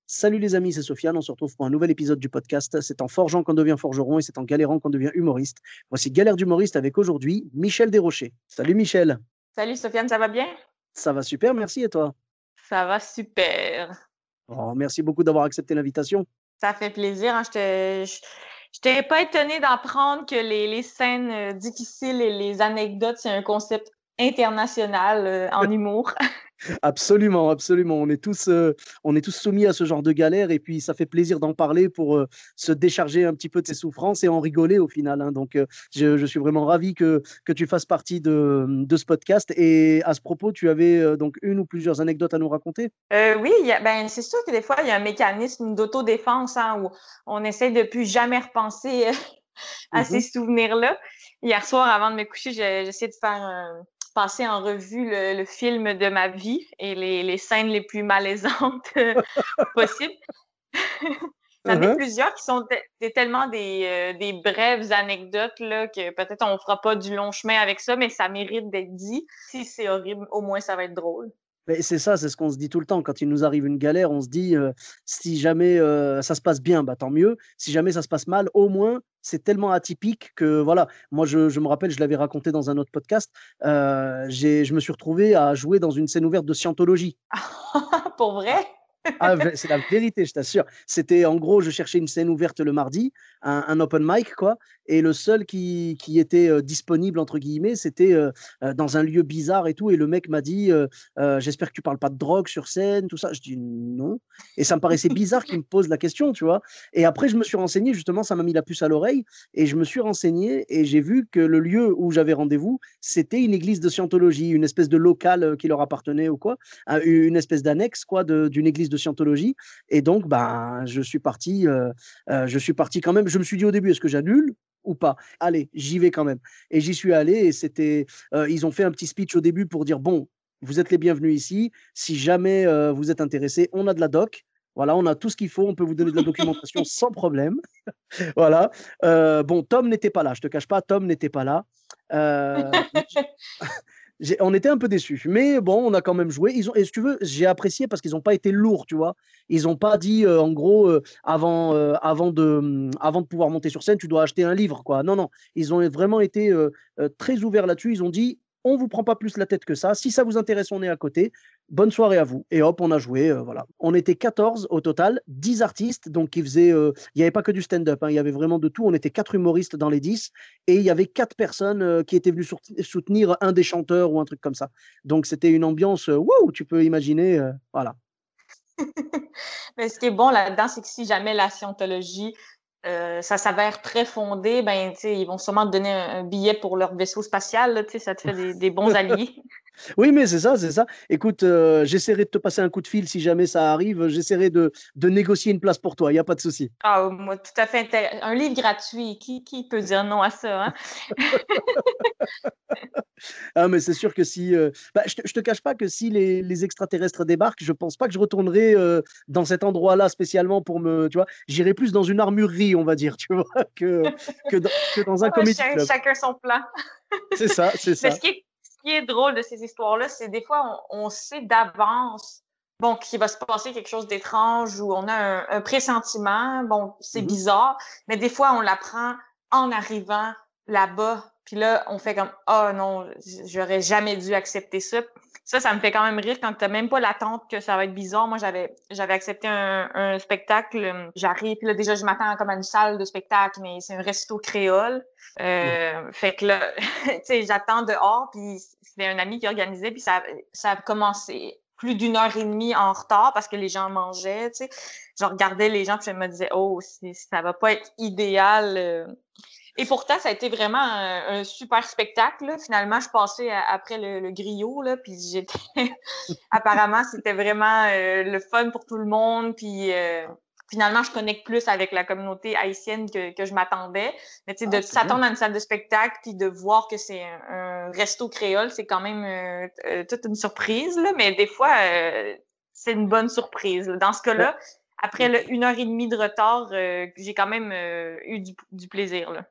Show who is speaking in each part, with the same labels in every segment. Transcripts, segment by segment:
Speaker 1: Salut les amis, c'est Sofiane. On se retrouve pour un nouvel épisode du podcast. C'est en forgeant qu'on devient forgeron et c'est en galérant qu'on devient humoriste. Voici Galère d'humoriste avec aujourd'hui Michel Desrochers. Salut Michel.
Speaker 2: Salut Sofiane, ça va bien?
Speaker 1: Ça va super, merci et toi?
Speaker 2: Ça va super.
Speaker 1: Oh, merci beaucoup d'avoir accepté l'invitation.
Speaker 2: Ça fait plaisir. Hein. Je t'ai pas étonnée d'apprendre que les scènes difficiles et les anecdotes, c'est un concept international en humour.
Speaker 1: Absolument, absolument. On est tous soumis à ce genre de galère et puis ça fait plaisir d'en parler pour se décharger un petit peu de ses souffrances et en rigoler au final, hein. Donc, je suis vraiment ravi que tu fasses partie de ce podcast. Et à ce propos, tu avais donc une ou plusieurs anecdotes à nous raconter?
Speaker 2: Oui, ben, c'est sûr que des fois, il y a un mécanisme d'autodéfense hein, où on essaie de plus jamais repenser à ces
Speaker 1: Mhm.
Speaker 2: souvenirs-là. Hier soir, avant de me coucher, j'essaie de faire passer en revue le film de ma vie et les scènes les plus malaisantes possibles. J'en ai
Speaker 1: Mhm.
Speaker 2: plusieurs qui sont tellement des brèves anecdotes là, que peut-être on fera pas du long chemin avec ça, mais ça mérite d'être dit. Si c'est horrible, au moins ça va être drôle.
Speaker 1: Mais c'est ça, c'est ce qu'on se dit tout le temps. Quand il nous arrive une galère, on se dit si jamais ça se passe bien, bah, tant mieux. Si jamais ça se passe mal, au moins, c'est tellement atypique que voilà. Moi, je me rappelle, je l'avais raconté dans un autre podcast. Je me suis retrouvé à jouer dans une scène ouverte de scientologie.
Speaker 2: Pour vrai?
Speaker 1: Ah, c'est la vérité, je t'assure. C'était en gros, je cherchais une scène ouverte le mardi, un open mic, quoi. Et le seul qui était disponible, entre guillemets, c'était dans un lieu bizarre et tout. Et le mec m'a dit j'espère que tu parles pas de drogue sur scène, tout ça. Je dis non. Et ça me paraissait bizarre qu'il me pose la question, tu vois. Et après, je me suis renseigné, justement, ça m'a mis la puce à l'oreille. Et je me suis renseigné et j'ai vu que le lieu où j'avais rendez-vous, c'était une église de scientologie, une espèce de local qui leur appartenait ou quoi, une espèce d'annexe quoi d'une église de scientologie. Et donc, ben, je suis parti quand même. Je me suis dit au début, est-ce que j'annule ou pas? Allez, j'y vais quand même. Et j'y suis allé et ils ont fait un petit speech au début pour dire, bon, vous êtes les bienvenus ici. Si jamais vous êtes intéressés, on a de la doc. Voilà, on a tout ce qu'il faut. On peut vous donner de la documentation sans problème. Voilà. Bon, Tom n'était pas là. Je te cache pas, Tom n'était pas là. Mais on était un peu déçus, mais bon, on a quand même joué. Et si tu veux, j'ai apprécié parce qu'ils n'ont pas été lourds, tu vois. Ils n'ont pas dit, en gros, avant de pouvoir monter sur scène, tu dois acheter un livre, quoi. Non, non. Ils ont vraiment été très ouverts là-dessus. Ils ont dit, on vous prend pas plus la tête que ça. Si ça vous intéresse, on est à côté. Bonne soirée à vous. Et hop, on a joué. Voilà. On était 14 au total, 10 artistes. Donc, il n'y avait pas que du stand-up, hein, il y avait vraiment de tout. On était 4 humoristes dans les 10 et il y avait 4 personnes qui étaient venues soutenir un des chanteurs ou un truc comme ça. Donc, c'était une ambiance, wow, tu peux imaginer. Voilà.
Speaker 2: Mais ce qui est bon là-dedans, c'est que si jamais la scientologie, ça s'avère très fondé, ben, tu sais, ils vont sûrement te donner un billet pour leur vaisseau spatial, là, tu sais, ça te fait des bons alliés.
Speaker 1: Oui, mais c'est ça, c'est ça. Écoute, j'essaierai de te passer un coup de fil si jamais ça arrive. J'essaierai de négocier une place pour toi. Il n'y a pas de souci.
Speaker 2: Ah, moi, tout à fait un livre gratuit, qui peut dire non à ça, hein?
Speaker 1: Ah, mais c'est sûr que si. Bah, je te cache pas que si les extraterrestres débarquent, je pense pas que je retournerai dans cet endroit-là spécialement pour me. Tu vois, j'irai plus dans une armurerie, on va dire, tu vois, que dans un
Speaker 2: Ah,
Speaker 1: comédie club.
Speaker 2: chacun son plan.
Speaker 1: C'est ça, c'est
Speaker 2: Mais
Speaker 1: ça.
Speaker 2: ce qui est drôle de ces histoires-là, c'est des fois, on sait d'avance, bon, qu'il va se passer quelque chose d'étrange ou on a un pressentiment. Bon, c'est
Speaker 1: Mhm.
Speaker 2: bizarre, mais des fois, on l'apprend en arrivant là-bas. Puis là, on fait comme, ah oh, non, j'aurais jamais dû accepter ça. Ça me fait quand même rire quand t'as même pas l'attente que ça va être bizarre. Moi, j'avais accepté un spectacle. J'arrive, puis là, déjà, je m'attends comme à une salle de spectacle, mais c'est un resto créole. Fait que là, tu sais, j'attends dehors, puis c'était un ami qui organisait, puis ça a commencé plus d'une heure et demie en retard parce que les gens mangeaient, tu sais. Je regardais les gens, puis je me disais, oh, ça va pas être idéal. Et pourtant, ça a été vraiment un super spectacle, là. Finalement, je passais après le griot, là, puis j'étais... Apparemment, c'était vraiment le fun pour tout le monde, puis finalement, je connecte plus avec la communauté haïtienne que je m'attendais. Mais tu sais,
Speaker 1: Ah,
Speaker 2: de
Speaker 1: c'est bien.
Speaker 2: s'attendre à une salle de spectacle, puis de voir que c'est un resto créole, c'est quand même toute une surprise, là. Mais des fois, c'est une bonne surprise, là. Dans ce
Speaker 1: Ben,
Speaker 2: cas-là, après une heure et demie de retard, j'ai quand même eu du plaisir, là.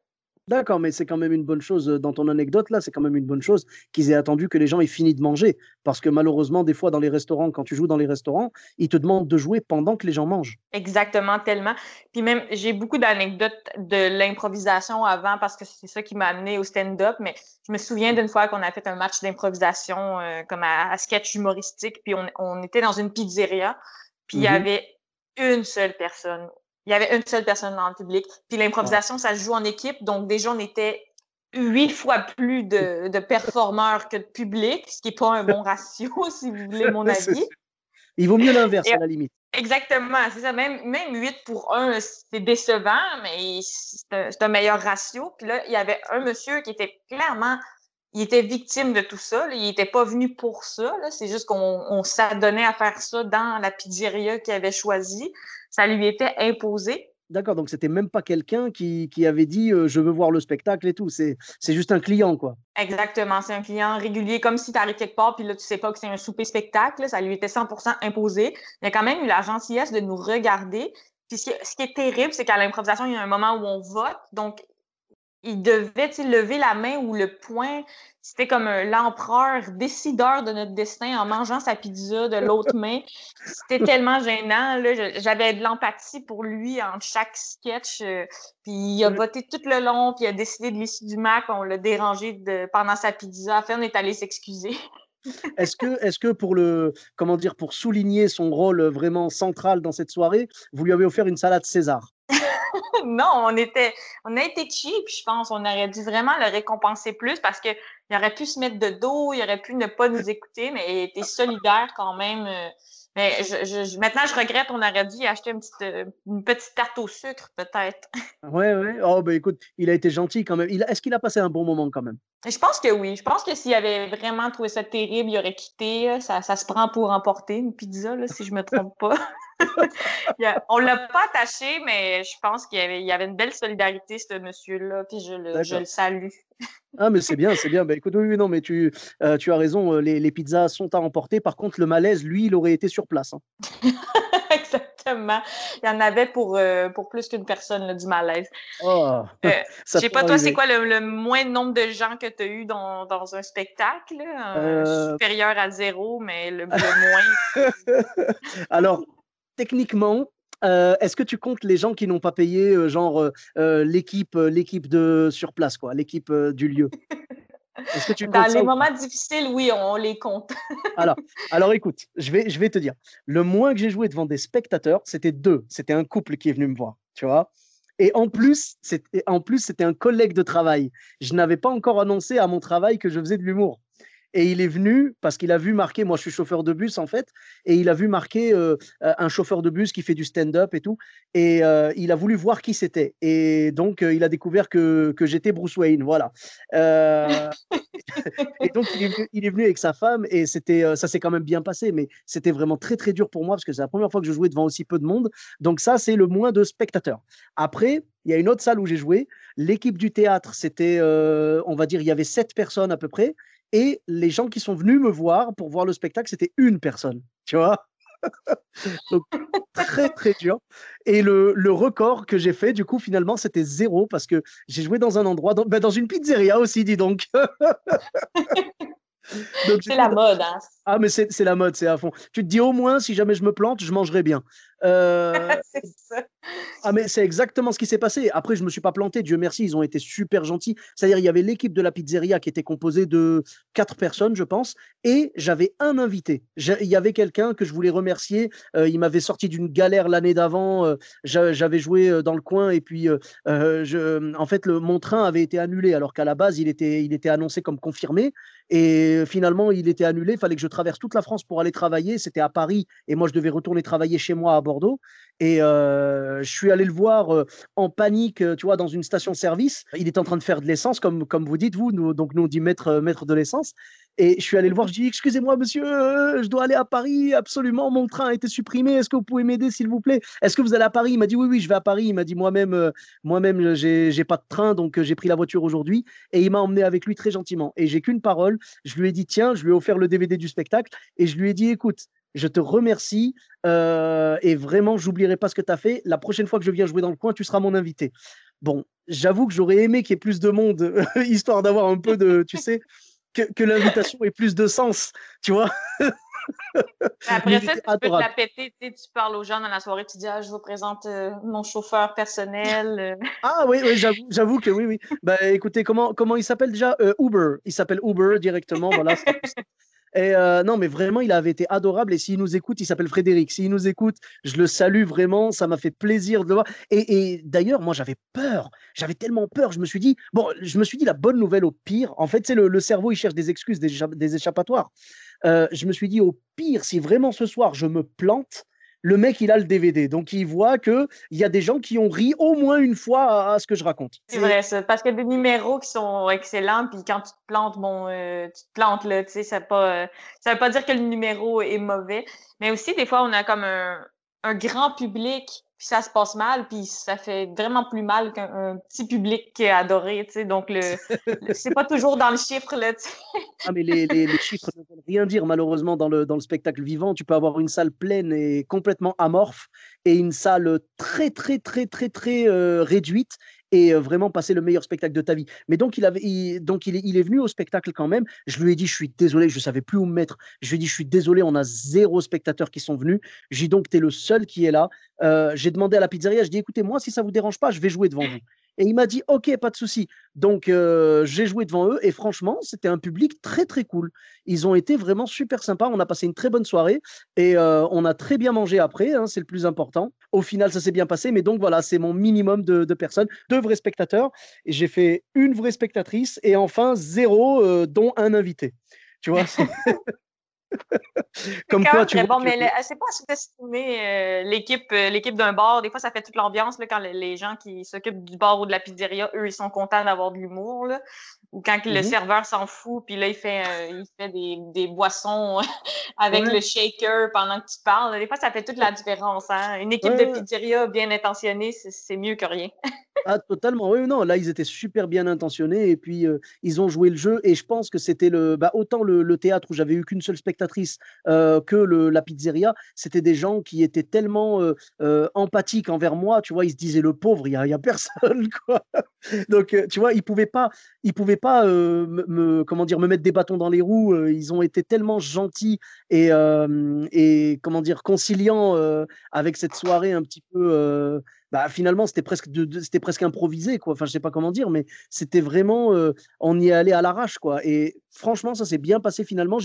Speaker 1: D'accord, mais c'est quand même une bonne chose dans ton anecdote là, c'est quand même une bonne chose qu'ils aient attendu que les gens aient fini de manger. Parce que malheureusement, des fois, dans les restaurants, quand tu joues dans les restaurants, ils te demandent de jouer pendant que les gens mangent.
Speaker 2: Exactement, tellement. Puis même, j'ai beaucoup d'anecdotes de l'improvisation avant parce que c'est ça qui m'a amené au stand-up. Mais je me souviens d'une fois qu'on a fait un match d'improvisation comme à sketch humoristique. Puis on était dans une pizzeria. Puis il y
Speaker 1: Mhm.
Speaker 2: avait une seule personne. Il y avait une seule personne dans le public. Puis
Speaker 1: Ah.
Speaker 2: l'improvisation, ça se joue en équipe. Donc déjà, on était 8 fois plus de performeurs que de public, ce qui n'est pas un bon ratio, si vous voulez mon
Speaker 1: C'est
Speaker 2: avis.
Speaker 1: sûr. Il vaut mieux l'inverse
Speaker 2: Et
Speaker 1: à la limite.
Speaker 2: exactement, c'est ça. Même 8 pour 1, c'est décevant, mais c'est un meilleur ratio. Puis là, il y avait un monsieur qui était clairement, il était victime de tout ça. Là. Il n'était pas venu pour ça. Là. C'est juste qu'on s'adonnait à faire ça dans la pizzeria qu'il avait choisie. Ça lui était imposé.
Speaker 1: D'accord, donc c'était même pas quelqu'un qui avait dit je veux voir le spectacle et tout. C'est juste un client, quoi.
Speaker 2: Exactement, c'est un client régulier, comme si tu arrives quelque part, puis là, tu sais pas que c'est un souper-spectacle. Ça lui était 100% imposé. Il a quand même eu la gentillesse de nous regarder. Puis ce qui est terrible, c'est qu'à l'improvisation, il y a un moment où on vote. Donc, il devait lever la main ou le poing. C'était comme l'empereur décideur de notre destin en mangeant sa pizza de l'autre main. C'était tellement gênant. Là. J'avais de l'empathie pour lui entre chaque sketch. Puis il a voté tout le long, puis il a décidé de l'issue du match. On l'a dérangé pendant sa pizza. Après, on est allé s'excuser.
Speaker 1: Est-ce que pour comment dire, pour souligner son rôle vraiment central dans cette soirée, vous lui avez offert une salade César?
Speaker 2: Non, on a été cheap, je pense. On aurait dû vraiment le récompenser plus parce qu'il aurait pu se mettre de dos, il aurait pu ne pas nous écouter, mais il était solidaire quand même. Mais maintenant, je regrette, on aurait dû acheter une petite tarte au sucre, peut-être.
Speaker 1: Ouais, ouais. Oh, bah écoute, il a été gentil quand même. Est-ce qu'il a passé un bon moment quand même?
Speaker 2: Je pense que oui. Je pense que s'il avait vraiment trouvé ça terrible, il aurait quitté. Ça se prend pour emporter une pizza, là, si je me trompe pas. On l'a pas attaché, mais je pense qu'il y avait une belle solidarité, ce monsieur-là, puis je
Speaker 1: D'accord.
Speaker 2: le salue.
Speaker 1: Ah, mais c'est bien, c'est bien. Bah écoute, oui, oui, non, mais tu as raison, les pizzas sont à emporter. Par contre, le malaise, lui, il aurait été sur place, hein.
Speaker 2: Exactement. Il y en avait pour plus qu'une personne, là, du malaise.
Speaker 1: Oh,
Speaker 2: Je
Speaker 1: ça
Speaker 2: sais
Speaker 1: peut
Speaker 2: pas, toi, c'est
Speaker 1: arriver.
Speaker 2: quoi le moins de nombre de gens que tu as eu dans un spectacle? Là?
Speaker 1: Euh,
Speaker 2: Supérieur à 0, mais le moins.
Speaker 1: Alors, techniquement, est-ce que tu comptes les gens qui n'ont pas payé, genre l'équipe de sur place, quoi, l'équipe du lieu? Est-ce que tu comptes
Speaker 2: Dans
Speaker 1: ça
Speaker 2: les
Speaker 1: ou pas?
Speaker 2: moments difficiles, oui, on les compte.
Speaker 1: Alors, alors écoute, je vais te dire, le moins que j'ai joué devant des spectateurs, c'était deux. C'était un couple qui est venu me voir, tu vois? Et en plus, c'était un collègue de travail. Je n'avais pas encore annoncé à mon travail que je faisais de l'humour. Et il est venu parce qu'il a vu marquer, moi je suis chauffeur de bus en fait, et il a vu marquer un chauffeur de bus qui fait du stand-up et tout, et il a voulu voir qui c'était. Et donc il a découvert que j'étais Bruce Wayne, voilà. Euh, et donc, il est venu avec sa femme et ça s'est quand même bien passé, mais c'était vraiment très, très dur pour moi parce que c'est la première fois que je jouais devant aussi peu de monde. Donc, ça, c'est le moins de spectateurs. Après, il y a une autre salle où j'ai joué. L'équipe du théâtre, c'était, on va dire, il y avait 7 personnes à peu près. Et les gens qui sont venus me voir pour voir le spectacle, c'était une personne. Tu vois? Donc, très, très dur. Et le record que j'ai fait, du coup, finalement, c'était zéro parce que j'ai joué dans un endroit, dans une pizzeria aussi, dis donc. Donc,
Speaker 2: C'est
Speaker 1: j'étais
Speaker 2: la mode, hein?
Speaker 1: ah, mais c'est la mode, c'est à fond. Tu te dis au moins, si jamais je me plante, je mangerai bien. Euh,
Speaker 2: C'est ça.
Speaker 1: ah, mais c'est exactement ce qui s'est passé. Après, je ne me suis pas planté, Dieu merci, ils ont été super gentils. C'est-à-dire, il y avait l'équipe de la pizzeria qui était composée de 4 personnes, je pense, et j'avais un invité. Il y avait quelqu'un que je voulais remercier. Il m'avait sorti d'une galère l'année d'avant. J'avais joué dans le coin, et puis, en fait, mon train avait été annulé, alors qu'à la base, il était annoncé comme confirmé. Et finalement, il était annulé. Il fallait que je traverse toute la France pour aller travailler. C'était à Paris, et moi, je devais retourner travailler chez moi à Bordeaux. Et je suis allé le voir en panique, tu vois, dans une station-service. Il était en train de faire de l'essence, comme vous dites, vous. Donc, nous, on dit mettre de l'essence. Et je suis allé le voir, je dis, excusez-moi, monsieur, je dois aller à Paris, absolument, mon train a été supprimé. Est-ce que vous pouvez m'aider, s'il vous plaît? Est-ce que vous allez à Paris? Il m'a dit, oui, oui, je vais à Paris. Il m'a dit, moi-même, j'ai pas de train, donc j'ai pris la voiture aujourd'hui. Et il m'a emmené avec lui très gentiment. Et j'ai qu'une parole. Je lui ai dit, tiens, je lui ai offert le DVD du spectacle. Et je lui ai dit, écoute, je te remercie et vraiment, j'oublierai pas ce que tu as fait. La prochaine fois que je viens jouer dans le coin, tu seras mon invité. Bon, j'avoue que j'aurais aimé qu'il y ait plus de monde, histoire d'avoir un peu de, tu sais, que l'invitation ait plus de sens, tu vois. Mais
Speaker 2: Après
Speaker 1: il
Speaker 2: ça,
Speaker 1: était
Speaker 2: tu peux te la
Speaker 1: adorable.
Speaker 2: péter, tu sais, tu parles aux gens dans la soirée, tu dis, ah, je vous présente mon chauffeur personnel.
Speaker 1: Ah oui, oui, j'avoue que oui, oui. Bah écoutez, comment il s'appelle déjà? Uber. Il s'appelle Uber directement, voilà, ce sera plus simple. Et non, mais vraiment, il avait été adorable. Et s'il nous écoute, il s'appelle Frédéric. S'il nous écoute, je le salue vraiment. Ça m'a fait plaisir de le voir. Et d'ailleurs, moi, j'avais peur. J'avais tellement peur. Je me suis dit la bonne nouvelle au pire. En fait, c'est le cerveau, il cherche des excuses, des échappatoires. Je me suis dit, au pire, si vraiment ce soir je me plante, le mec, il a le DVD. Donc, il voit qu'il y a des gens qui ont ri au moins une fois à ce que je raconte.
Speaker 2: C'est vrai, ça. Parce qu'il y a des numéros qui sont excellents, puis quand tu te plantes, bon, tu te plantes, là, tu sais, ça veut pas dire que le numéro est mauvais. Mais aussi, des fois, on a comme un grand public, puis ça se passe mal, puis ça fait vraiment plus mal qu'un petit public qui est adoré, tu sais. Donc, c'est pas toujours dans le chiffre, là, tu sais.
Speaker 1: Ah, mais les chiffres ne veulent rien dire, malheureusement, dans le spectacle vivant. Tu peux avoir une salle pleine et complètement amorphe et une salle très, très, très, très, très réduite et vraiment passer le meilleur spectacle de ta vie. Mais donc, il est venu au spectacle quand même. Je lui ai dit, je suis désolé, je ne savais plus où me mettre. Je lui ai dit, je suis désolé, on a 0 spectateurs qui sont venus. J'ai dit, donc, tu es le seul qui est là. J'ai demandé à la pizzeria, je dis, écoutez, moi, si ça ne vous dérange pas, je vais jouer devant vous. Et il m'a dit, OK, pas de souci. Donc, j'ai joué devant eux et franchement, c'était un public très, très cool. Ils ont été vraiment super sympas. On a passé une très bonne soirée et on a très bien mangé après, hein, c'est le plus important. Au final, ça s'est bien passé. Mais donc, voilà, c'est mon minimum de personnes, 2 vrais spectateurs. Et j'ai fait une vraie spectatrice et enfin 0, dont un invité. Tu vois, c'est
Speaker 2: C'est
Speaker 1: comme
Speaker 2: quand
Speaker 1: quoi,
Speaker 2: même
Speaker 1: tu
Speaker 2: très
Speaker 1: vois
Speaker 2: bon,
Speaker 1: que.
Speaker 2: mais c'est pas à sous-estimer l'équipe d'un bar. Des fois, ça fait toute l'ambiance là, quand les gens qui s'occupent du bar ou de la pizzeria, eux, ils sont contents d'avoir de l'humour. Là. Ou quand le
Speaker 1: Mhm.
Speaker 2: serveur s'en fout, puis là, il fait des boissons avec
Speaker 1: Ouais,
Speaker 2: le shaker pendant que tu parles. Des fois, ça fait toute la différence. Hein? Une équipe
Speaker 1: ouais,
Speaker 2: de
Speaker 1: ouais.
Speaker 2: pizzeria bien intentionnée, c'est mieux que rien.
Speaker 1: Ah, totalement. Oui, non, là, ils étaient super bien intentionnés et puis ils ont joué le jeu. Et je pense que c'était autant le théâtre où j'avais eu qu'une seule spectatrice que la pizzeria, c'était des gens qui étaient tellement empathiques envers moi. Tu vois, ils se disaient le pauvre, il y a personne, quoi. Donc, tu vois, ils pouvaient pas comment dire, me mettre des bâtons dans les roues. Ils ont été tellement gentils et comment dire, conciliants avec cette soirée un petit peu. Finalement, c'était presque improvisé, quoi. Enfin, je sais pas comment dire, mais c'était vraiment, on y est allé à l'arrache, quoi. Et franchement, ça s'est bien passé finalement.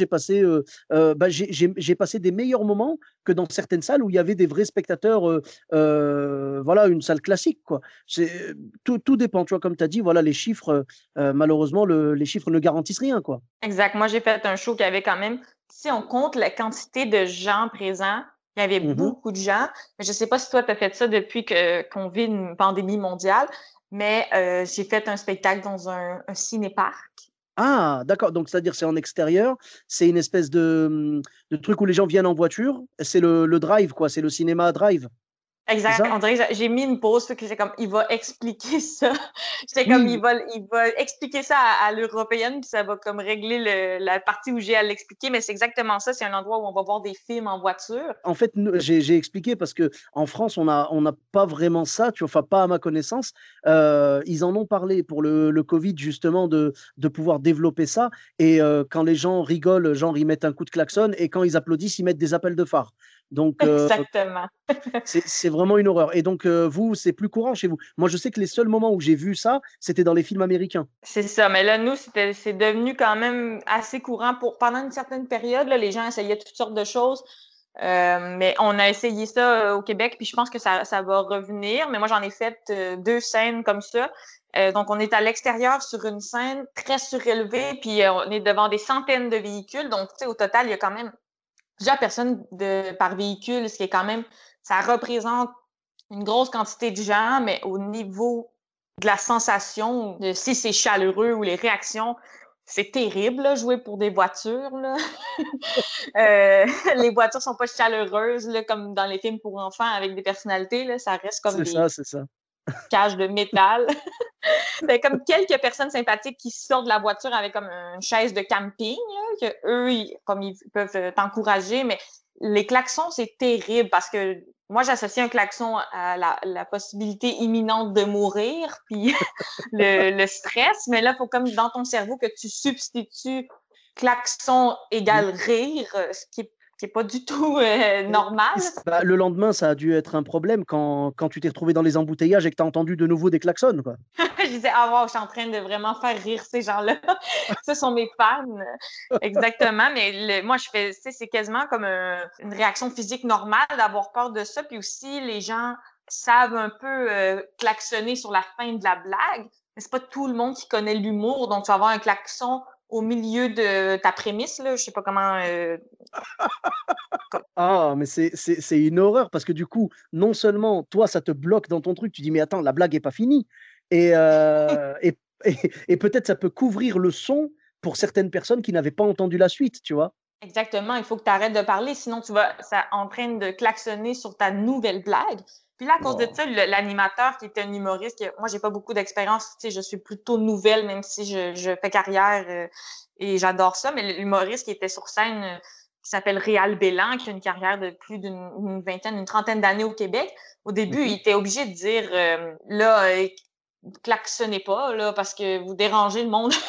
Speaker 1: J'ai passé des meilleurs moments que dans certaines salles où il y avait des vrais spectateurs, voilà, une salle classique, quoi. Tout dépend, tu vois, comme tu as dit, voilà, les chiffres, malheureusement, les chiffres ne garantissent rien, quoi.
Speaker 2: Exact. Moi, j'ai fait un show qui avait quand même, si on compte la quantité de gens présents, il y avait
Speaker 1: Mhm.
Speaker 2: beaucoup de gens. Mais je sais pas si toi, tu as fait ça depuis qu'on vit une pandémie mondiale, mais j'ai fait un spectacle dans un ciné-parc.
Speaker 1: Ah, d'accord. Donc, c'est-à-dire, c'est en extérieur, c'est une espèce de truc où les gens viennent en voiture. C'est le drive, quoi. C'est le cinéma drive. C'est
Speaker 2: Exact.
Speaker 1: ça?
Speaker 2: On dirait que j'ai mis une pause, fait que j'étais comme, il va expliquer ça. J'étais comme, il
Speaker 1: Oui,
Speaker 2: va, il va expliquer ça à l'européenne, puis ça va comme régler la partie où j'ai à l'expliquer, mais c'est exactement ça. C'est un endroit où on va voir des films en voiture.
Speaker 1: en fait, j'ai expliqué parce que en France, on n'a pas vraiment ça, tu vois, enfin, pas à ma connaissance. Ils en ont parlé pour le Covid, justement, de pouvoir développer ça. Et quand les gens rigolent, genre, ils mettent un coup de klaxon, et quand ils applaudissent, ils mettent des appels de phare. Donc,
Speaker 2: Exactement.
Speaker 1: c'est vraiment une horreur. Et donc, vous, c'est plus courant chez vous. Moi, je sais que les seuls moments où j'ai vu ça, c'était dans les films américains.
Speaker 2: C'est ça. Mais là, nous, c'est devenu quand même assez courant pendant une certaine période. Là, les gens essayaient toutes sortes de choses. Mais on a essayé ça au Québec, puis je pense que ça va revenir. Mais moi, j'en ai fait 2 scènes comme ça. Donc, on est à l'extérieur sur une scène très surélevée, puis on est devant des centaines de véhicules. Donc, tu sais, au total, il y a quand même plusieurs personnes par véhicule, ce qui est quand même, ça représente une grosse quantité de gens, mais au niveau de la sensation, de si c'est chaleureux ou les réactions, c'est terrible, là, jouer pour des voitures. Là. Les voitures sont pas chaleureuses, là, comme dans les films pour enfants avec des personnalités. Là, ça reste comme
Speaker 1: C'est
Speaker 2: des
Speaker 1: ça, c'est ça.
Speaker 2: cages de métal. Mais comme quelques personnes sympathiques qui sortent de la voiture avec comme une chaise de camping, là, que eux, comme ils peuvent t'encourager, mais les klaxons, c'est terrible parce que moi, j'associe un klaxon à la possibilité imminente de mourir, puis le stress. Mais là, il faut comme dans ton cerveau que tu substitues klaxon égale rire, ce qui est pas du tout normal.
Speaker 1: Bah, le lendemain, ça a dû être un problème quand tu t'es retrouvé dans les embouteillages et que tu as entendu de nouveau des klaxons, quoi.
Speaker 2: Je disais, ah wow, je suis en train de vraiment faire rire ces gens-là. Ce sont mes fans. Exactement. Mais moi, je fais, tu sais, c'est quasiment comme une réaction physique normale d'avoir peur de ça. Puis aussi, les gens savent un peu klaxonner sur la fin de la blague. Mais c'est pas tout le monde qui connaît l'humour. Donc, tu vas avoir un klaxon au milieu de ta prémisse, là. Je sais pas comment.
Speaker 1: Ah, mais c'est une horreur parce que du coup, non seulement toi, ça te bloque dans ton truc, tu dis, mais attends, la blague est pas finie. Et, et peut-être ça peut couvrir le son pour certaines personnes qui n'avaient pas entendu la suite, tu vois.
Speaker 2: Exactement, il faut que tu arrêtes de parler, sinon tu vas ça en train de klaxonner sur ta nouvelle blague. Puis là, à cause de
Speaker 1: Oh.
Speaker 2: ça, l'animateur qui était un humoriste, moi, j'ai pas beaucoup d'expérience, tu sais, je suis plutôt nouvelle, même si je fais carrière et j'adore ça, mais l'humoriste qui était sur scène, qui s'appelle Réal Bélan, qui a une carrière de plus d'une vingtaine, une trentaine d'années au Québec, au début, il
Speaker 1: Mhm.
Speaker 2: était obligé de dire, là, klaxonnez pas, là, parce que vous dérangez le monde.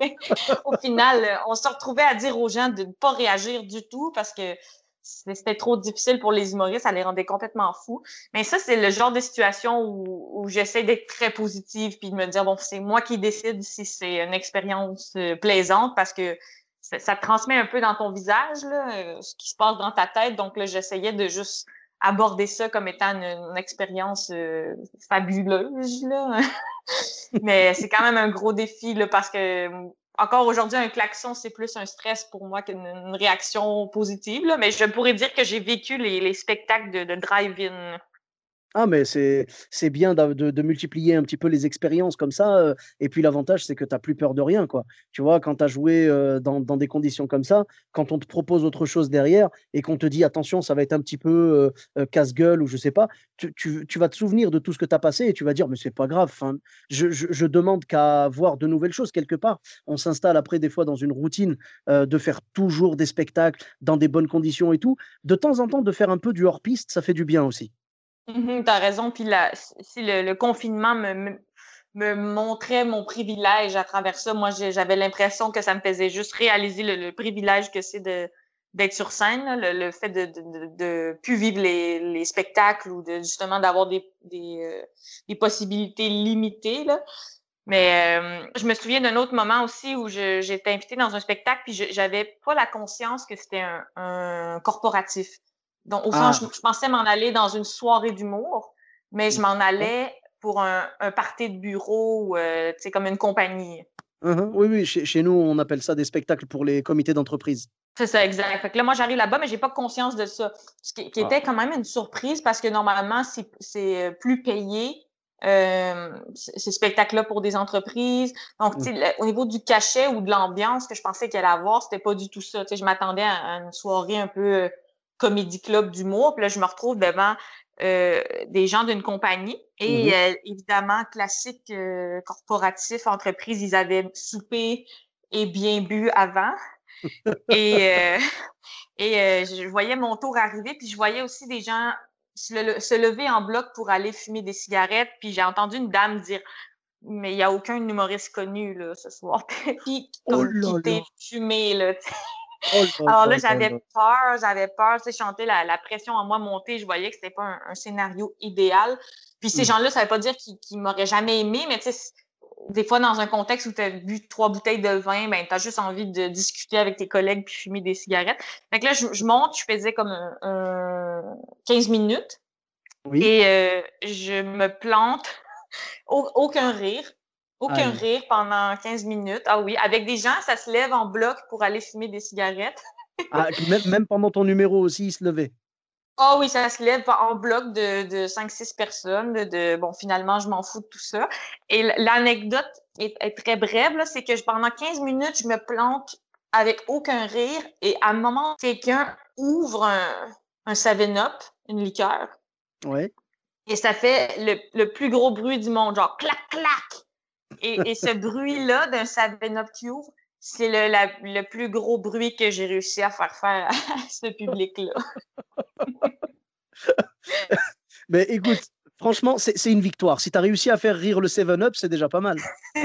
Speaker 2: Au final, on se retrouvait à dire aux gens de ne pas réagir du tout parce que c'était trop difficile pour les humoristes, ça les rendait complètement fous. Mais ça, c'est le genre de situation où j'essaie d'être très positive puis de me dire, bon, c'est moi qui décide si c'est une expérience plaisante parce que ça te transmet un peu dans ton visage, là, ce qui se passe dans ta tête. Donc là, j'essayais de juste aborder ça comme étant une expérience fabuleuse, là. Mais c'est quand même un gros défi là, parce que encore aujourd'hui, un klaxon, c'est plus un stress pour moi qu'une réaction positive. Là. Mais je pourrais dire que j'ai vécu les spectacles de drive-in.
Speaker 1: Ah, mais c'est bien de multiplier un petit peu les expériences comme ça. Et puis l'avantage, c'est que tu n'as plus peur de rien, quoi. Tu vois, quand tu as joué dans des conditions comme ça, quand on te propose autre chose derrière et qu'on te dit, attention, ça va être un petit peu casse-gueule ou je sais pas, tu vas te souvenir de tout ce que tu as passé et tu vas dire, mais c'est pas grave. Enfin, je demande qu'à voir de nouvelles choses quelque part. On s'installe après, des fois, dans une routine de faire toujours des spectacles dans des bonnes conditions et tout. De temps en temps, de faire un peu du hors-piste, ça fait du bien aussi.
Speaker 2: T'as raison. Puis si le confinement me montrait mon privilège à travers ça, moi, j'avais l'impression que ça me faisait juste réaliser le privilège que c'est d'être sur scène, là, le fait de plus vivre les spectacles ou de justement d'avoir des possibilités limitées, là. Mais je me souviens d'un autre moment aussi où j'étais invitée dans un spectacle puis j'avais pas la conscience que c'était un corporatif. Donc, au fond,
Speaker 1: Ah,
Speaker 2: je pensais m'en aller dans une soirée d'humour, mais je m'en
Speaker 1: d'accord.
Speaker 2: allais pour un party de bureau, tu sais, comme une compagnie.
Speaker 1: Mmh. Oui, oui, chez nous, on appelle ça des spectacles pour les comités d'entreprise.
Speaker 2: C'est ça, exact. Fait que là, moi, j'arrive là-bas, mais j'ai pas conscience de ça. Ce qui
Speaker 1: Ah.
Speaker 2: était quand même une surprise parce que normalement, c'est plus payé, ces spectacles-là pour des entreprises. Donc,
Speaker 1: Mmh.
Speaker 2: tu sais, au niveau du cachet ou de l'ambiance que je pensais qu'il allait avoir, c'était pas du tout ça. Tu sais, je m'attendais à une soirée un peu comédie club d'humour. Puis là, je me retrouve devant des gens d'une compagnie. Et
Speaker 1: Mmh.
Speaker 2: évidemment, classique corporatif, entreprise, ils avaient soupé et bien bu avant. Et, je voyais mon tour arriver, puis je voyais aussi des gens se lever en bloc pour aller fumer des cigarettes. Puis j'ai entendu une dame dire mais il n'y a aucun humoriste connu là, ce soir. Puis
Speaker 1: Oh
Speaker 2: comme
Speaker 1: là
Speaker 2: quitter,
Speaker 1: là!
Speaker 2: fumer. Là.
Speaker 1: Oh là
Speaker 2: Alors là,
Speaker 1: là là là!
Speaker 2: j'avais peur, tu sais, je sentais la pression en moi monter. Je voyais que c'était pas un scénario idéal. Puis ces
Speaker 1: Mmh.
Speaker 2: gens-là, ça veut pas dire qu'ils m'auraient jamais aimé, mais tu sais, des fois, dans un contexte où tu as bu 3 bouteilles de vin, ben, tu as juste envie de discuter avec tes collègues puis fumer des cigarettes. Fait que là, je monte, je faisais comme 15 minutes
Speaker 1: Oui?
Speaker 2: et je me plante. Aucun rire. Aucun
Speaker 1: Aïe.
Speaker 2: rire pendant 15 minutes. Ah oui, avec des gens, ça se lève en bloc pour aller fumer des cigarettes.
Speaker 1: Ah, que même pendant ton numéro aussi, il se levait?
Speaker 2: Ah oui, ça se lève en bloc de 5-6 personnes. Bon, finalement, je m'en fous de tout ça. Et l'anecdote est très brève, là, c'est que pendant 15 minutes, je me plante avec aucun rire. Et à un moment, quelqu'un ouvre un 7-Up, une liqueur,
Speaker 1: Ouais.
Speaker 2: et ça fait le plus gros bruit du monde, genre clac, clac. Et ce bruit-là d'un 7-Up qui ouvre, c'est le plus gros bruit que j'ai réussi à faire à ce public-là.
Speaker 1: Mais écoute, franchement, c'est une victoire. Si tu as réussi à faire rire le 7-Up, c'est déjà pas mal.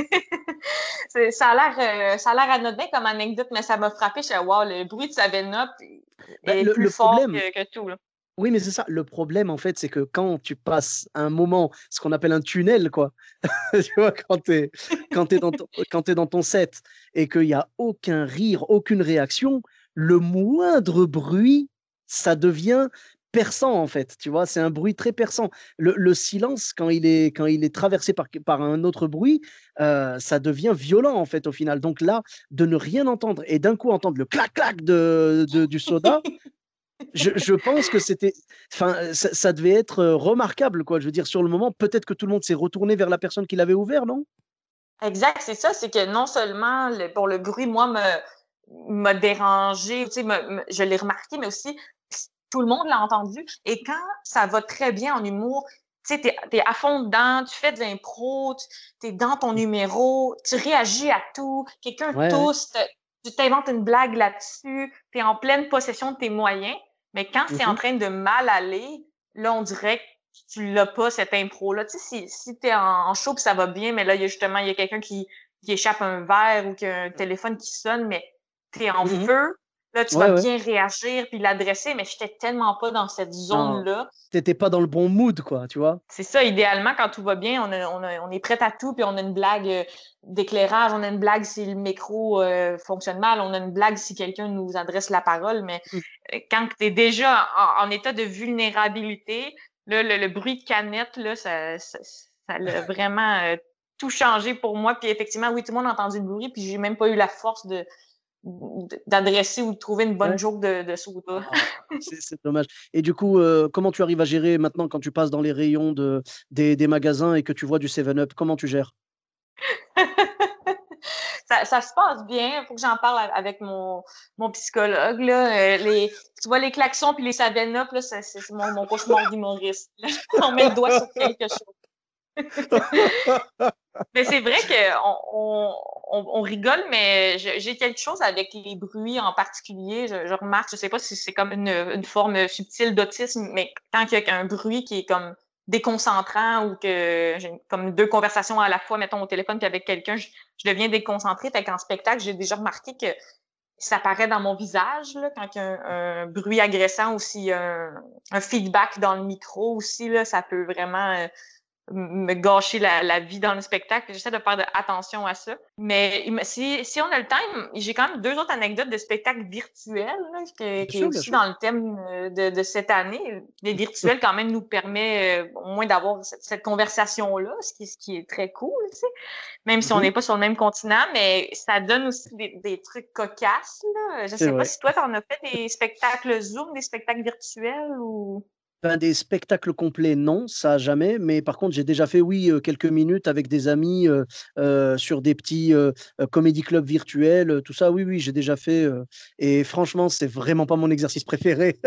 Speaker 2: Ça a l'air anodin comme anecdote, mais ça m'a frappé. Je suis wow, le bruit de sa up
Speaker 1: Bah,
Speaker 2: est plus
Speaker 1: le
Speaker 2: fort
Speaker 1: problème,
Speaker 2: que tout, là.
Speaker 1: oui, mais c'est ça. Le problème, en fait, c'est que quand tu passes un moment, ce qu'on appelle un tunnel, quoi, tu vois, quand t'es dans ton set et qu'il n'y a aucun rire, aucune réaction, le moindre bruit, ça devient perçant, en fait. Tu vois, c'est un bruit très perçant. Le silence, quand il est traversé par un autre bruit, ça devient violent, en fait, au final. Donc là, de ne rien entendre et d'un coup entendre le clac-clac du soda, je pense que c'était, enfin, ça devait être remarquable, quoi. Je veux dire, sur le moment, peut-être que tout le monde s'est retourné vers la personne qui l'avait ouvert, non?
Speaker 2: Exact, c'est ça, c'est que non seulement pour le bruit, moi, m'a dérangé, tu sais, je l'ai remarqué, mais aussi tout le monde l'a entendu. Et quand ça va très bien en humour, tu sais, t'es à fond dedans, tu fais de l'impro, t'es dans ton numéro, tu réagis à tout, quelqu'un
Speaker 1: Ouais, ouais.
Speaker 2: tousse, tu t'inventes une blague là-dessus, t'es en pleine possession de tes moyens. Mais quand c'est en
Speaker 1: Mhm.
Speaker 2: train de mal aller, là, on dirait que tu l'as pas, cette impro-là. Tu sais, si t'es en show pis ça va bien, mais là, il y a quelqu'un qui échappe un verre ou qu'il y a un téléphone qui sonne, mais t'es en
Speaker 1: Mhm.
Speaker 2: feu, là, tu vas
Speaker 1: Ouais, ouais.
Speaker 2: bien réagir puis l'adresser, mais j'étais tellement pas dans cette
Speaker 1: Non,
Speaker 2: zone-là.
Speaker 1: t'étais pas dans le bon mood, quoi, tu vois.
Speaker 2: C'est ça, idéalement, quand tout va bien, on est prêt à tout, puis on a une blague d'éclairage, on a une blague si le micro fonctionne mal, on a une blague si quelqu'un nous adresse la parole, mais
Speaker 1: Mhm.
Speaker 2: quand tu es déjà en état de vulnérabilité, là, le bruit de canette, là, ça a vraiment tout changé pour moi. Puis effectivement, oui, tout le monde a entendu le bruit, puis j'ai même pas eu la force d'adresser ou de trouver une bonne
Speaker 1: Ouais.
Speaker 2: joke de soda.
Speaker 1: Ah, c'est dommage. Et du coup, comment tu arrives à gérer maintenant quand tu passes dans les rayons des magasins et que tu vois du 7-Up? Comment tu gères?
Speaker 2: Ça se passe bien. Il faut que j'en parle avec mon psychologue. Là. Tu vois, les klaxons puis les savenop, là, c'est mon cauchemar d'humoriste. On met le doigt sur quelque chose. Mais c'est vrai qu'on rigole, mais j'ai quelque chose avec les bruits en particulier. Je remarque, je sais pas si c'est comme une forme subtile d'autisme, mais quand il y a un bruit qui est comme déconcentrant ou que j'ai comme deux conversations à la fois, mettons au téléphone puis avec quelqu'un, je deviens déconcentrée. Fait qu'en spectacle, j'ai déjà remarqué que ça paraît dans mon visage là, quand il y a un bruit agressant ou s'il y a un feedback dans le micro aussi, là, ça peut vraiment me gâcher la vie dans le spectacle. J'essaie de faire attention à ça. Mais si on a le temps, j'ai quand même deux autres anecdotes de spectacles virtuels là,
Speaker 1: Bien
Speaker 2: qui est
Speaker 1: sûr, bien
Speaker 2: aussi
Speaker 1: sûr.
Speaker 2: dans le thème de cette année. Les virtuels, quand même, nous permet au moins d'avoir cette conversation-là, ce qui est très cool, tu sais. Même si on
Speaker 1: Mhm.
Speaker 2: n'est pas sur le même continent, mais ça donne aussi des trucs cocasses. Là. Je
Speaker 1: C'est
Speaker 2: sais pas
Speaker 1: vrai.
Speaker 2: si toi, tu en as fait des spectacles Zoom, des spectacles virtuels ou...
Speaker 1: Ben, des spectacles complets, non, ça jamais. Mais par contre, j'ai déjà fait, oui, quelques minutes avec des amis sur des petits comédie clubs virtuels, tout ça. Oui, oui, j'ai déjà fait. Et franchement, c'est vraiment pas mon exercice préféré.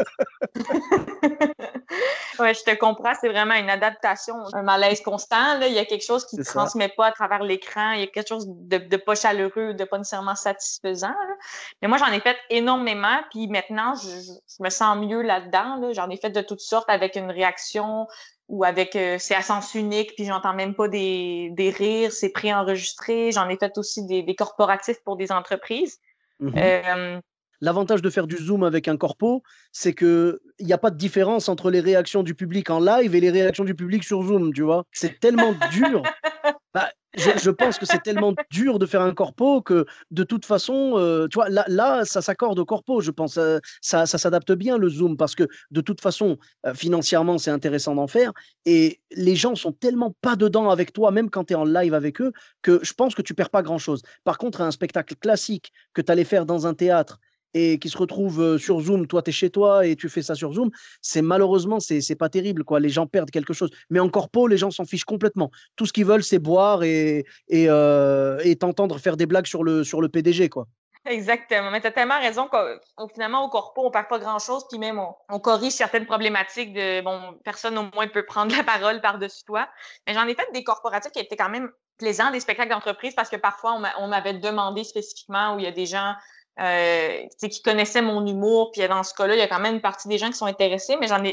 Speaker 2: Ouais, je te comprends, c'est vraiment une adaptation, un malaise constant. Là. Il y a quelque chose qui ne
Speaker 1: C'est ça.
Speaker 2: transmet pas à travers l'écran, il y a quelque chose de pas chaleureux, de pas nécessairement satisfaisant. Là. Mais moi, j'en ai fait énormément, puis maintenant, je me sens mieux là-dedans. Là. J'en ai fait de toutes sortes avec une réaction ou avec c'est à sens unique, puis j'entends même pas des rires, c'est préenregistré. J'en ai fait aussi des corporatifs pour des entreprises.
Speaker 1: Mhm.
Speaker 2: Euh,
Speaker 1: L'avantage de faire du Zoom avec un corpo, c'est qu'il n'y a pas de différence entre les réactions du public en live et les réactions du public sur Zoom, tu vois. C'est tellement dur. Bah, je pense que c'est tellement dur de faire un corpo que de toute façon, tu vois, là ça s'accorde au corpo, je pense. Ça s'adapte bien le Zoom parce que de toute façon, financièrement, c'est intéressant d'en faire. Et les gens sont tellement pas dedans avec toi, même quand tu es en live avec eux, que je pense que tu perds pas grand-chose. Par contre, un spectacle classique que tu allais faire dans un théâtre et qui se retrouve sur Zoom, toi tu es chez toi et tu fais ça sur Zoom, c'est malheureusement, c'est pas terrible, quoi. Les gens perdent quelque chose. Mais en corpo, les gens s'en fichent complètement. Tout ce qu'ils veulent, c'est boire et t'entendre faire des blagues sur le PDG, quoi.
Speaker 2: Exactement. Mais tu as tellement raison qu'au finalement, au corpo, on perd pas grand-chose, puis même on corrige certaines problématiques de bon, personne au moins peut prendre la parole par-dessus toi. Mais j'en ai fait des corporatifs qui étaient quand même plaisants, des spectacles d'entreprise, parce que parfois on m'avait demandé spécifiquement où il y a des gens qui connaissaient mon humour, puis dans ce cas-là, il y a quand même une partie des gens qui sont intéressés, mais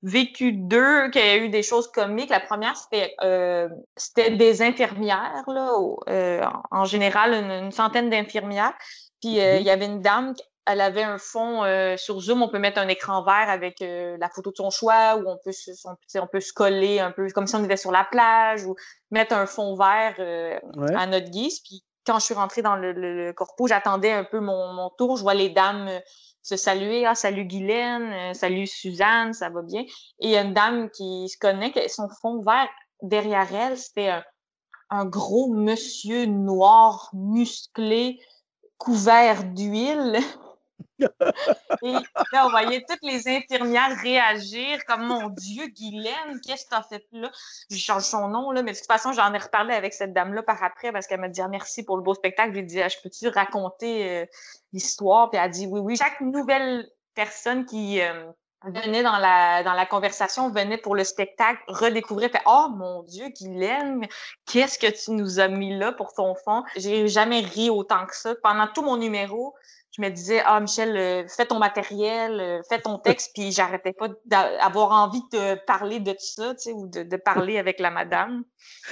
Speaker 2: vécu deux, qu'il y a eu des choses comiques. La première, c'était des infirmières, là, en général, une centaine d'infirmières. Puis il y avait une dame, elle avait un fond sur Zoom, on peut mettre un écran vert avec la photo de son choix, ou on peut se coller un peu comme si on était sur la plage, ou mettre un fond vert
Speaker 1: Ouais.
Speaker 2: à notre guise. Puis quand je suis rentrée dans le corpo, j'attendais un peu mon tour. Je vois les dames se saluer. Ah, salut Guylaine, salut Suzanne, ça va bien. Et il y a une dame qui se connecte, son fond vert derrière elle, c'était un gros monsieur noir, musclé, couvert d'huile. Et là, on voyait toutes les infirmières réagir comme mon Dieu, Guylaine, qu'est-ce que t'as fait là? Je change son nom, là, mais de toute façon, j'en ai reparlé avec cette dame-là par après parce qu'elle m'a dit ah, merci pour le beau spectacle. J'ai dit ah, je peux-tu raconter l'histoire? Puis elle a dit oui, oui. Chaque nouvelle personne qui venait dans la conversation, venait pour le spectacle, redécouvrait, fait oh mon Dieu, Guylaine, qu'est-ce que tu nous as mis là pour ton fond? J'ai jamais ri autant que ça. Pendant tout mon numéro, je me disais, ah, Michel, fais ton matériel, fais ton texte, puis j'arrêtais pas d'avoir envie de parler de tout ça, tu sais, ou de parler avec la madame.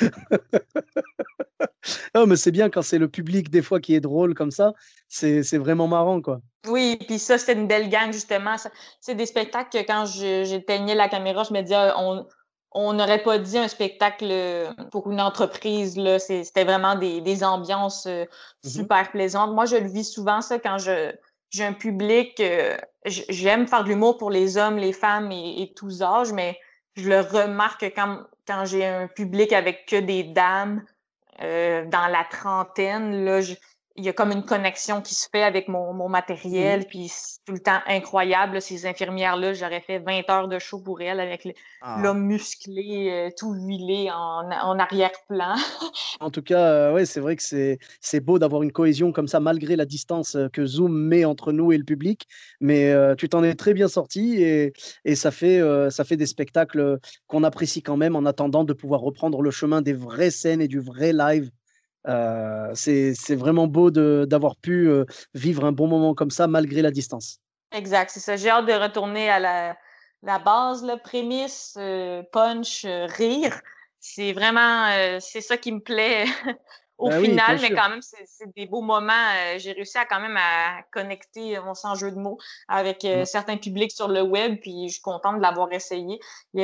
Speaker 1: Ah, mais c'est bien quand c'est le public des fois qui est drôle comme ça, c'est vraiment marrant, quoi.
Speaker 2: Oui, puis ça, c'était une belle gang, justement. C'est des spectacles que quand j'éteignais la caméra, je me disais, ah, on n'aurait pas dit un spectacle pour une entreprise, là. C'était vraiment des ambiances
Speaker 1: Mhm.
Speaker 2: super plaisantes. Moi, je le vis souvent, ça, quand j'ai un public. J'aime faire de l'humour pour les hommes, les femmes et tous âges, mais je le remarque quand j'ai un public avec que des dames dans la trentaine, là, il y a comme une connexion qui se fait avec mon
Speaker 1: Mhm.
Speaker 2: matériel, puis c'est tout le temps incroyable. Là, ces infirmières-là, j'aurais fait 20 heures de show pour elles avec
Speaker 1: Ah.
Speaker 2: l'homme musclé, tout huilé en arrière-plan.
Speaker 1: En tout cas, ouais, c'est vrai que c'est beau d'avoir une cohésion comme ça malgré la distance, que Zoom met entre nous et le public. Mais, tu t'en es très bien sorti et ça fait des spectacles, qu'on apprécie quand même en attendant de pouvoir reprendre le chemin des vraies scènes et du vrai live. C'est vraiment beau d'avoir pu, vivre un bon moment comme ça malgré la distance.
Speaker 2: Exact, c'est ça. J'ai hâte de retourner à la base, là, prémisse, punch, rire. C'est vraiment, c'est ça qui me plaît au
Speaker 1: Bah oui, bien
Speaker 2: final, mais
Speaker 1: sûr.
Speaker 2: quand même, c'est des beaux moments. J'ai réussi à quand même à connecter, sans jeu de mots, avec
Speaker 1: Ouais.
Speaker 2: certains publics sur le web, puis je suis contente de l'avoir essayé. Il y a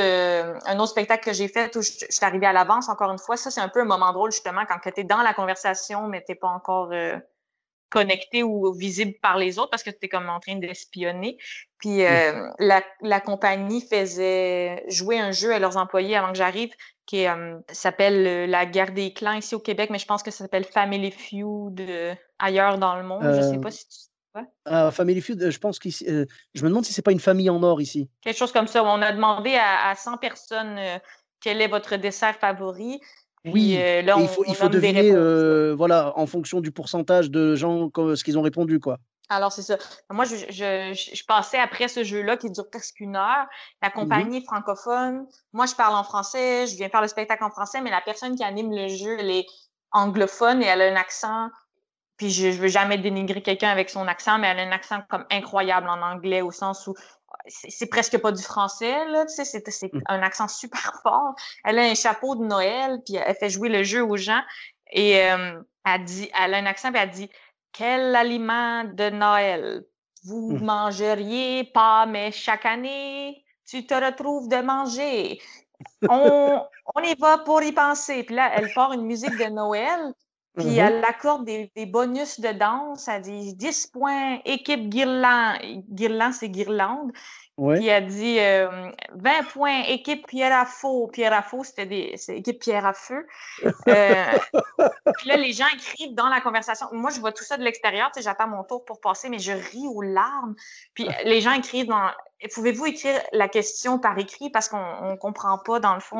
Speaker 2: un autre spectacle que j'ai fait où je suis arrivée à l'avance, encore une fois. Ça, c'est un peu un moment drôle, justement, quand tu es dans la conversation, mais t'es pas encore connecté ou visible par les autres parce que tu es comme en train d'espionner. Puis
Speaker 1: Mmh.
Speaker 2: la compagnie faisait jouer un jeu à leurs employés avant que j'arrive qui s'appelle La guerre des clans ici au Québec, mais je pense que ça s'appelle Family Feud ailleurs dans le monde. Je sais pas
Speaker 1: Heu,
Speaker 2: si tu sais quoi.
Speaker 1: Family Feud, je pense qu'ici, je me demande si c'est pas une famille en or ici?
Speaker 2: Quelque chose comme ça. On a demandé à 100 personnes quel est votre dessert favori. Puis
Speaker 1: Oui,
Speaker 2: là,
Speaker 1: et il
Speaker 2: on
Speaker 1: faut
Speaker 2: nomme des
Speaker 1: deviner,
Speaker 2: réponses.
Speaker 1: voilà, en fonction du pourcentage de gens co ce qu'ils ont répondu, quoi.
Speaker 2: Alors, c'est ça. Moi, je passais après ce jeu-là qui dure presque 1 heure. La
Speaker 1: Mmh mh.
Speaker 2: compagnie francophone, moi, je parle en français, je viens faire le spectacle en français, mais la personne qui anime le jeu, elle est anglophone et elle a un accent. Puis je veux jamais dénigrer quelqu'un avec son accent, mais elle a un accent comme incroyable en anglais au sens où c'est presque pas du français, là, tu sais, c'est
Speaker 1: Mmh.
Speaker 2: un accent super fort. Elle a un chapeau de Noël, puis elle fait jouer le jeu aux gens. Et elle a un accent, puis elle dit quel aliment de Noël vous
Speaker 1: Mmh.
Speaker 2: mangeriez pas, mais chaque année, tu te retrouves de manger. On, on y va pour y penser. Puis là, elle part une musique de Noël, puis
Speaker 1: Mmh mh.
Speaker 2: elle accorde des bonus de danse. Elle dit 10 points, équipe Guirland. Guirland, c'est guirlande. Puis
Speaker 1: Ouais.
Speaker 2: elle dit 20 points, équipe Pierre à feu. Pierre à feu, c'est équipe Pierre à feu. Euh, puis là, les gens écrivent dans la conversation. Moi, je vois tout ça de l'extérieur. Tu sais, j'attends mon tour pour passer, mais je ris aux larmes. Puis les gens écrivent dans. Pouvez-vous écrire la question par écrit parce qu'on ne comprend pas, dans le fond,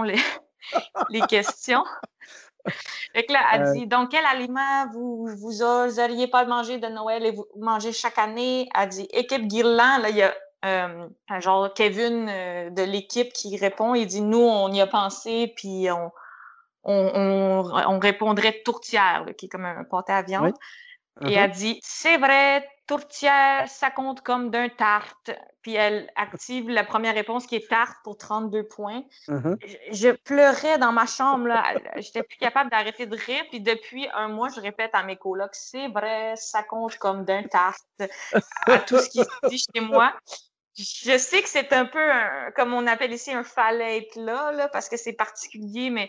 Speaker 2: les questions? Fait que là, elle
Speaker 1: Heu,
Speaker 2: dit donc, quel aliment vous oseriez pas manger de Noël et vous mangez chaque année? Elle dit équipe Guirland. Là, il y a genre Kevin de l'équipe qui répond. Il dit nous, on y a pensé, puis on répondrait tourtière, là, qui est comme un pâté à viande.
Speaker 1: ouais.
Speaker 2: Et elle dit, c'est vrai, tourtière, ça compte comme d'un tarte. Puis elle active la première réponse qui est tarte pour 32 points. Je pleurais dans ma chambre, là. J'étais plus capable d'arrêter de rire. Puis depuis un mois, je répète à mes colocs, c'est vrai, ça compte comme d'un tarte à tout ce qui se dit chez moi. Je sais que c'est un peu, comme on appelle ici, un fallait être là, parce que c'est particulier, mais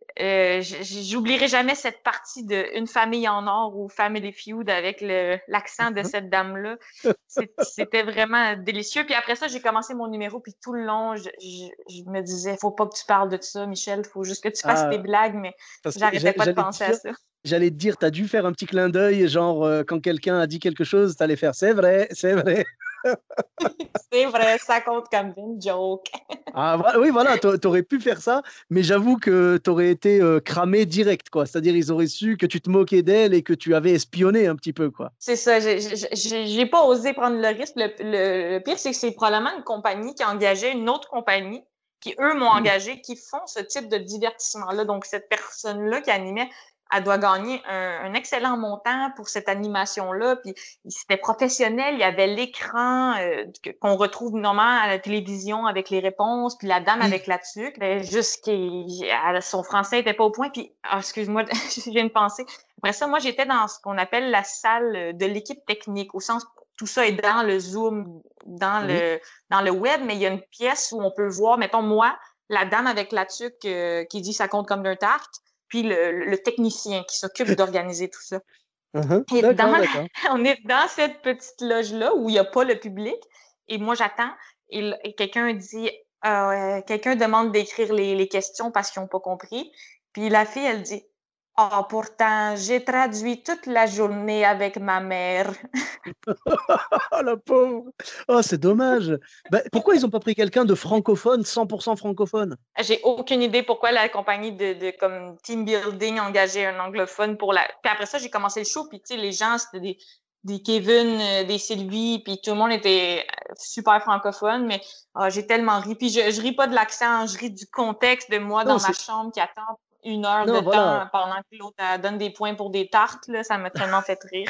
Speaker 2: j'oublierai jamais cette partie de Une famille en or ou Family Feud avec l'accent de cette dame-là. C'était vraiment délicieux. Puis après ça, j'ai commencé mon numéro, puis tout le long, je me disais, faut pas que tu parles de ça, Michel, faut juste que tu fasses tes
Speaker 1: Ah,
Speaker 2: blagues, mais
Speaker 1: parce que
Speaker 2: j'arrêtais pas de penser à ça.
Speaker 1: j'allais te dire, t'as dû faire un petit clin d'œil, genre quand quelqu'un a dit quelque chose, t'allais faire c'est vrai, c'est vrai.
Speaker 2: C'est vrai, ça compte comme une joke.
Speaker 1: Ah, oui, voilà, t'aurais pu faire ça, mais j'avoue que t'aurais été cramé direct, quoi. C'est-à-dire, ils auraient su que tu te moquais d'elle et que tu avais espionné un petit peu, quoi.
Speaker 2: C'est ça, j'ai pas osé prendre le risque. Le pire, c'est que c'est probablement une compagnie qui a engagé une autre compagnie, qui eux m'ont engagé, qui font ce type de divertissement-là. Donc, cette personne-là qui animait, elle doit gagner un excellent montant pour cette animation-là. Puis, c'était professionnel. Il y avait l'écran qu'on retrouve normalement à la télévision avec les réponses, puis la dame
Speaker 1: Oui.
Speaker 2: avec la tuque. Juste son français était pas au point. Puis, excuse-moi, je viens de penser. Après ça, moi, j'étais dans ce qu'on appelle la salle de l'équipe technique, au sens tout ça est dans le Zoom,
Speaker 1: Oui.
Speaker 2: dans le web, mais il y a une pièce où on peut voir, mettons, moi, la dame avec la tuque qui dit ça compte comme d'un tarte, puis le technicien qui s'occupe d'organiser tout ça. Et
Speaker 1: D'accord, d'accord.
Speaker 2: on est dans cette petite loge-là où il n'y a pas le public, et moi, j'attends, et quelqu'un dit, quelqu'un demande d'écrire les questions parce qu'ils n'ont pas compris. Puis la fille, elle dit, oh, pourtant, j'ai traduit toute la journée avec ma mère.
Speaker 1: Oh, la pauvre. Oh, c'est dommage. Ben, pourquoi ils n'ont pas pris quelqu'un de francophone, 100% francophone?
Speaker 2: J'ai aucune idée pourquoi la compagnie de comme team building engageait un anglophone pour la. Puis après ça, j'ai commencé le show, puis tu sais, les gens, c'était des Kevin, des Sylvie, puis tout le monde était super francophone, mais j'ai tellement ri. Puis je ris pas de l'accent, je ris du contexte de moi
Speaker 1: Non,
Speaker 2: dans ma chambre qui attend 1 heure de
Speaker 1: non, voilà.
Speaker 2: temps pendant que l'autre donne des points pour des tartes, là, ça m'a tellement fait rire.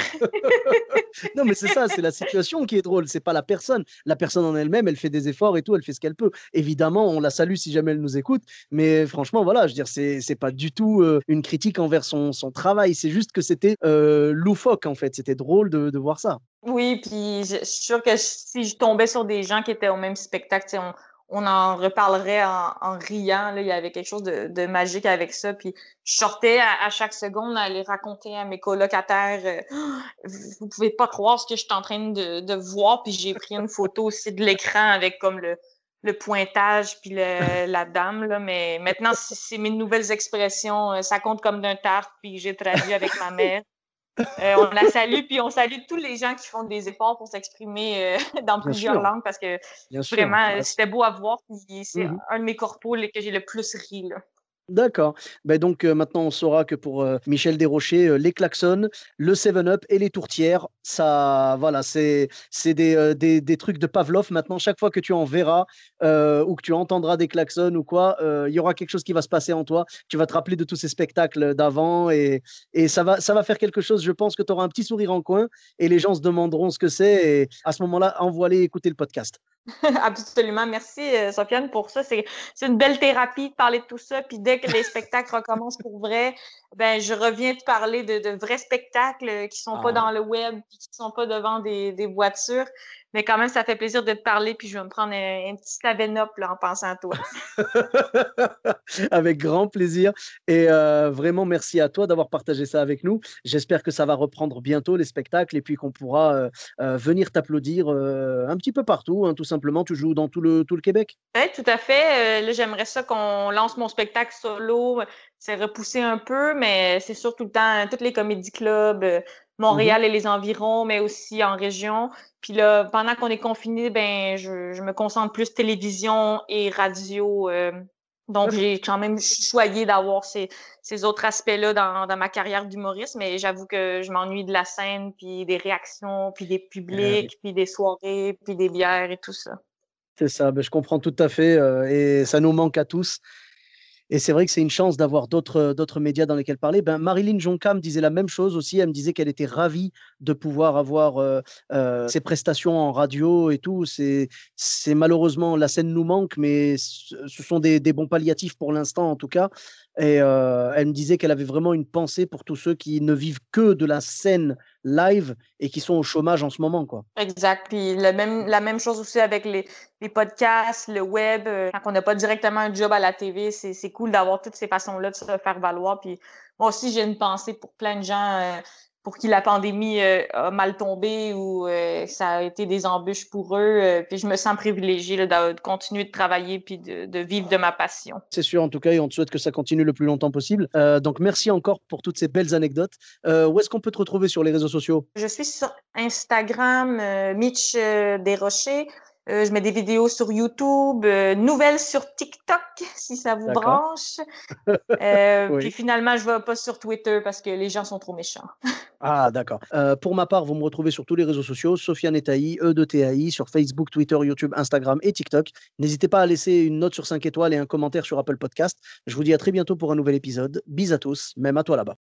Speaker 1: Non, mais c'est ça, c'est la situation qui est drôle, c'est pas la personne. La personne en elle-même, elle fait des efforts et tout, elle fait ce qu'elle peut. Évidemment, on la salue si jamais elle nous écoute, mais franchement, voilà, je veux dire, c'est pas du tout une critique envers son travail, c'est juste que c'était loufoque, en fait. C'était drôle de voir ça.
Speaker 2: Oui, puis je suis sûre que si je tombais sur des gens qui étaient au même spectacle, tu sais, on en reparlerait en riant. Là. Il y avait quelque chose de magique avec ça. Puis je sortais à chaque seconde à aller raconter à mes colocataires vous pouvez pas croire ce que je suis en train de voir. Puis j'ai pris une photo aussi de l'écran avec comme le pointage puis la dame. Là. Mais maintenant, c'est mes nouvelles expressions. Ça compte comme d'un tarte, puis j'ai traduit avec ma mère. On la salue, puis on salue tous les gens qui font des efforts pour s'exprimer dans
Speaker 1: Bien
Speaker 2: plusieurs
Speaker 1: sûr,
Speaker 2: langues parce que
Speaker 1: bien sûr.
Speaker 2: vraiment,
Speaker 1: Ah,
Speaker 2: c'était beau à voir. Puis c'est
Speaker 1: mhm.
Speaker 2: un de mes corpos que j'ai le plus ri. Là.
Speaker 1: D'accord. Ben donc maintenant on saura que pour Michel Desrochers, les klaxons, le 7-Up et les tourtières, ça, voilà, c'est des trucs de Pavlov. Maintenant, chaque fois que tu en verras ou que tu entendras des klaxons ou quoi, il y aura quelque chose qui va se passer en toi. Tu vas te rappeler de tous ces spectacles d'avant et ça va faire quelque chose. Je pense que tu auras un petit sourire en coin et les gens se demanderont ce que c'est. Et à ce moment-là, envoie-les écouter le podcast.
Speaker 2: Absolument. Merci, Sofiane, pour ça. C'est une belle thérapie de parler de tout ça. Puis dès que les spectacles recommencent pour vrai, ben je reviens te parler de vrais spectacles qui sont pas
Speaker 1: Ah.
Speaker 2: dans le web, puis qui sont pas devant des voitures. Mais quand même, ça fait plaisir de te parler. Puis je vais me prendre un petit 7-Up là, en pensant à toi.
Speaker 1: Avec grand plaisir. Et vraiment, merci à toi d'avoir partagé ça avec nous. J'espère que ça va reprendre bientôt les spectacles et puis qu'on pourra venir t'applaudir un petit peu partout, hein, tout simplement. Tu joues dans tout le Québec?
Speaker 2: Oui, tout à fait. Là, j'aimerais ça qu'on lance mon spectacle solo. C'est repoussé un peu, mais c'est sûr tout le temps, tous les comédie clubs,
Speaker 1: Mhm.
Speaker 2: Montréal et les environs, mais aussi en région. Puis là, pendant qu'on est confiné, ben, je me concentre plus télévision et radio. Donc,
Speaker 1: D'accord.
Speaker 2: j'ai quand même choyé d'avoir ces autres aspects-là dans ma carrière d'humoriste, mais j'avoue que je m'ennuie de la scène, puis des réactions, puis des
Speaker 1: Oui,
Speaker 2: publics, puis des soirées, puis des bières et tout ça.
Speaker 1: c'est ça. Ben, je comprends tout à fait et ça nous manque à tous. Et c'est vrai que c'est une chance d'avoir d'autres médias dans lesquels parler. Ben, Marilyn Jonca me disait la même chose aussi. Elle me disait qu'elle était ravie de pouvoir avoir ses prestations en radio et tout. C'est malheureusement, la scène nous manque, mais ce sont des bons palliatifs pour l'instant en tout cas. Et elle me disait qu'elle avait vraiment une pensée pour tous ceux qui ne vivent que de la scène live et qui sont au chômage en ce moment, quoi.
Speaker 2: Exact. Puis la même chose aussi avec les podcasts, le web. Quand on n'a pas directement un job à la TV, c'est cool d'avoir toutes ces façons-là de se faire valoir. Puis moi aussi, j'ai une pensée pour plein de gens pour qui la pandémie a mal tombé ou ça a été des embûches pour eux. Puis je me sens privilégiée là, de continuer de travailler puis de vivre de ma passion.
Speaker 1: C'est sûr, en tout cas, et on te souhaite que ça continue le plus longtemps possible. Donc, merci encore pour toutes ces belles anecdotes. Où est-ce qu'on peut te retrouver sur les réseaux sociaux?
Speaker 2: Je suis sur Instagram, Mitch Desrochers. Je mets des vidéos sur YouTube, nouvelles sur TikTok, si ça vous
Speaker 1: D'accord.
Speaker 2: branche. Puis
Speaker 1: Oui.
Speaker 2: finalement, je vais pas sur Twitter parce que les gens sont trop méchants.
Speaker 1: Ah, d'accord. Pour ma part, vous me retrouvez sur tous les réseaux sociaux, Sofiane Etaï, E de TAI, sur Facebook, Twitter, YouTube, Instagram et TikTok. N'hésitez pas à laisser une note sur 5 étoiles et un commentaire sur Apple Podcast. Je vous dis à très bientôt pour un nouvel épisode. Bis à tous, même à toi là-bas.